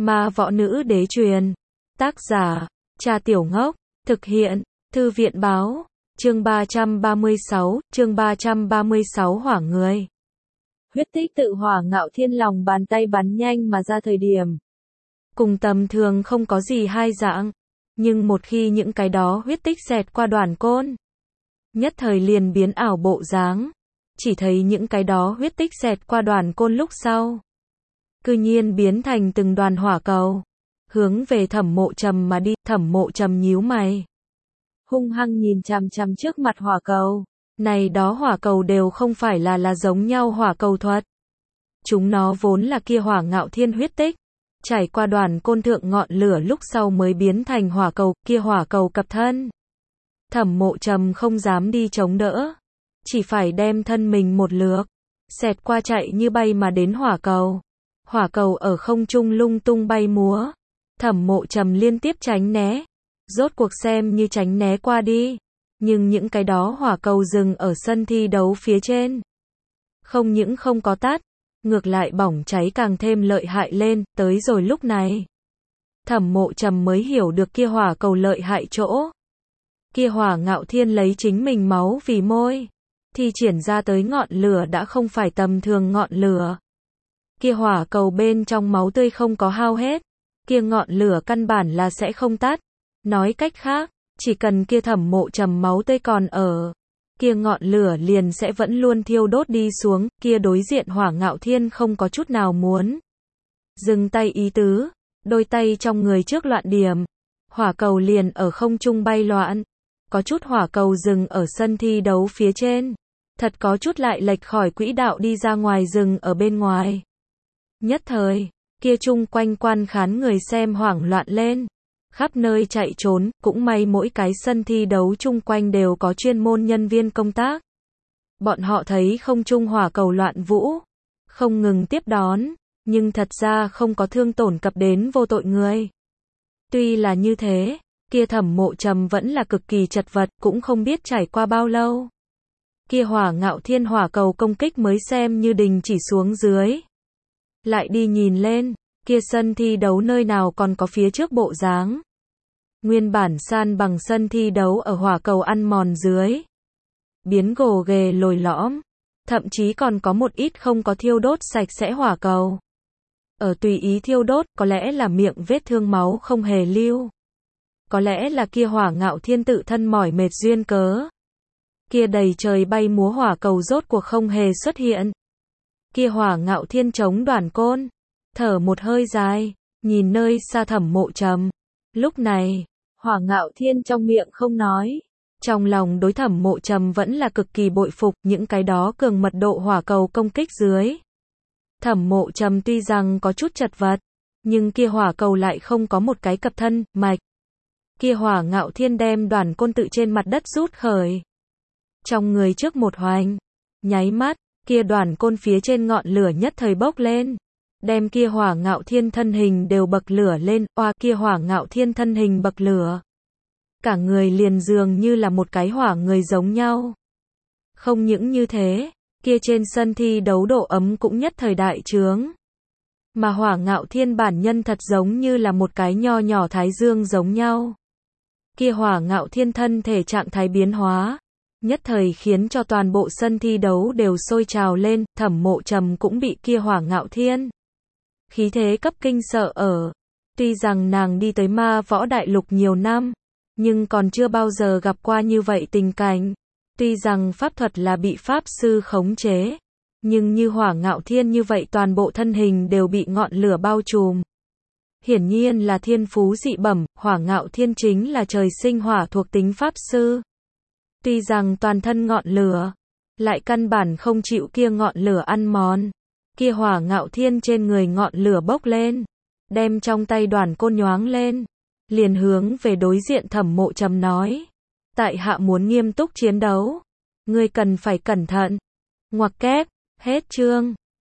Ma võ nữ đế truyền. Tác giả, Trà Tiểu Ngốc. Thực hiện, Thư viện báo. Chương 336, hỏa người. Huyết tích tự hỏa Ngạo Thiên lòng bàn tay bắn nhanh mà ra thời điểm. Cùng tầm thường không có gì hai dạng. Nhưng một khi những cái đó huyết tích xẹt qua đoàn côn, nhất thời liền biến ảo bộ dáng. Chỉ thấy những cái đó huyết tích xẹt qua đoàn côn lúc sau, cư nhiên biến thành từng đoàn hỏa cầu, hướng về Thẩm Mộ Trầm mà đi. Thẩm Mộ Trầm nhíu mày, hung hăng nhìn chằm chằm trước mặt hỏa cầu. Này đó hỏa cầu đều không phải là giống nhau hỏa cầu thuật. Chúng nó vốn là kia hỏa Ngạo Thiên huyết tích, trải qua đoàn côn thượng ngọn lửa lúc sau mới biến thành hỏa cầu, kia hỏa cầu cập thân. Thẩm Mộ Trầm không dám đi chống đỡ, chỉ phải đem thân mình một lược, xẹt qua chạy như bay mà đến hỏa cầu. Hỏa cầu ở không trung lung tung bay múa. Thẩm Mộ Trầm liên tiếp tránh né, rốt cuộc xem như tránh né qua đi. Nhưng những cái đó hỏa cầu dừng ở sân thi đấu phía trên, không những không có tắt, ngược lại bỏng cháy càng thêm lợi hại lên. Tới rồi lúc này, Thẩm Mộ Trầm mới hiểu được kia hỏa cầu lợi hại chỗ. Kia hỏa Ngạo Thiên lấy chính mình máu vì môi, thi triển ra tới ngọn lửa đã không phải tầm thường ngọn lửa. Kia hỏa cầu bên trong máu tươi không có hao hết, kia ngọn lửa căn bản là sẽ không tắt. Nói cách khác, chỉ cần kia Thẩm Mộ Trầm máu tươi còn ở, kia ngọn lửa liền sẽ vẫn luôn thiêu đốt đi xuống. Kia đối diện hỏa Ngạo Thiên không có chút nào muốn dừng tay ý tứ, đôi tay trong người trước loạn điểm, hỏa cầu liền ở không trung bay loạn. Có chút hỏa cầu dừng ở sân thi đấu phía trên, thật có chút lại lệch khỏi quỹ đạo đi ra ngoài rừng ở bên ngoài. Nhất thời, kia chung quanh quan khán người xem hoảng loạn lên, khắp nơi chạy trốn. Cũng may mỗi cái sân thi đấu chung quanh đều có chuyên môn nhân viên công tác. Bọn họ thấy không trung hỏa cầu loạn vũ, không ngừng tiếp đón, nhưng thật ra không có thương tổn cập đến vô tội người. Tuy là như thế, kia Thẩm Mộ Trầm vẫn là cực kỳ chật vật. Cũng không biết trải qua bao lâu, kia hỏa Ngạo Thiên hỏa cầu công kích mới xem như đình chỉ xuống dưới. Lại đi nhìn lên, kia sân thi đấu nơi nào còn có phía trước bộ dáng. Nguyên bản san bằng sân thi đấu ở hỏa cầu ăn mòn dưới, biến gồ ghề lồi lõm, thậm chí còn có một ít không có thiêu đốt sạch sẽ hỏa cầu. Ở tùy ý thiêu đốt, có lẽ là miệng vết thương máu không hề lưu. Có lẽ là kia hỏa Ngạo Thiên tự thân mỏi mệt duyên cớ. Kia đầy trời bay múa hỏa cầu rốt cuộc không hề xuất hiện. Kia hỏa Ngạo Thiên chống đoàn côn, thở một hơi dài, nhìn nơi xa Thẩm Mộ Trầm. Lúc này, hỏa Ngạo Thiên trong miệng không nói, trong lòng đối Thẩm Mộ Trầm vẫn là cực kỳ bội phục. Những cái đó cường mật độ hỏa cầu công kích dưới, Thẩm Mộ Trầm tuy rằng có chút chật vật, nhưng kia hỏa cầu lại không có một cái cập thân, mạch. Kia hỏa Ngạo Thiên đem đoàn côn tự trên mặt đất rút khởi. Trong người trước một hoành, nháy mắt, kia đoàn côn phía trên ngọn lửa nhất thời bốc lên, đem kia hỏa Ngạo Thiên thân hình đều bậc lửa lên. Oa, kia hỏa Ngạo Thiên thân hình bậc lửa, cả người liền dường như là một cái hỏa người giống nhau. Không những như thế, kia trên sân thi đấu độ ấm cũng nhất thời đại trướng. Mà hỏa Ngạo Thiên bản nhân thật giống như là một cái nho nhỏ thái dương giống nhau. Kia hỏa Ngạo Thiên thân thể trạng thái biến hóa, nhất thời khiến cho toàn bộ sân thi đấu đều sôi trào lên. Thẩm Mộ Trầm cũng bị kia hỏa Ngạo Thiên khí thế cấp kinh sợ ở. Tuy rằng nàng đi tới Ma Võ Đại Lục nhiều năm, nhưng còn chưa bao giờ gặp qua như vậy tình cảnh. Tuy rằng pháp thuật là bị pháp sư khống chế, nhưng như hỏa Ngạo Thiên như vậy toàn bộ thân hình đều bị ngọn lửa bao trùm. Hiển nhiên là thiên phú dị bẩm. Hỏa Ngạo Thiên chính là trời sinh hỏa thuộc tính pháp sư. Tuy rằng toàn thân ngọn lửa, lại căn bản không chịu kia ngọn lửa ăn mòn. Kia hỏa Ngạo Thiên trên người ngọn lửa bốc lên, đem trong tay đoàn côn nhoáng lên, liền hướng về đối diện Thẩm Mộ Trầm nói: tại hạ muốn nghiêm túc chiến đấu, ngươi cần phải cẩn thận. Ngoặc kép, hết chương.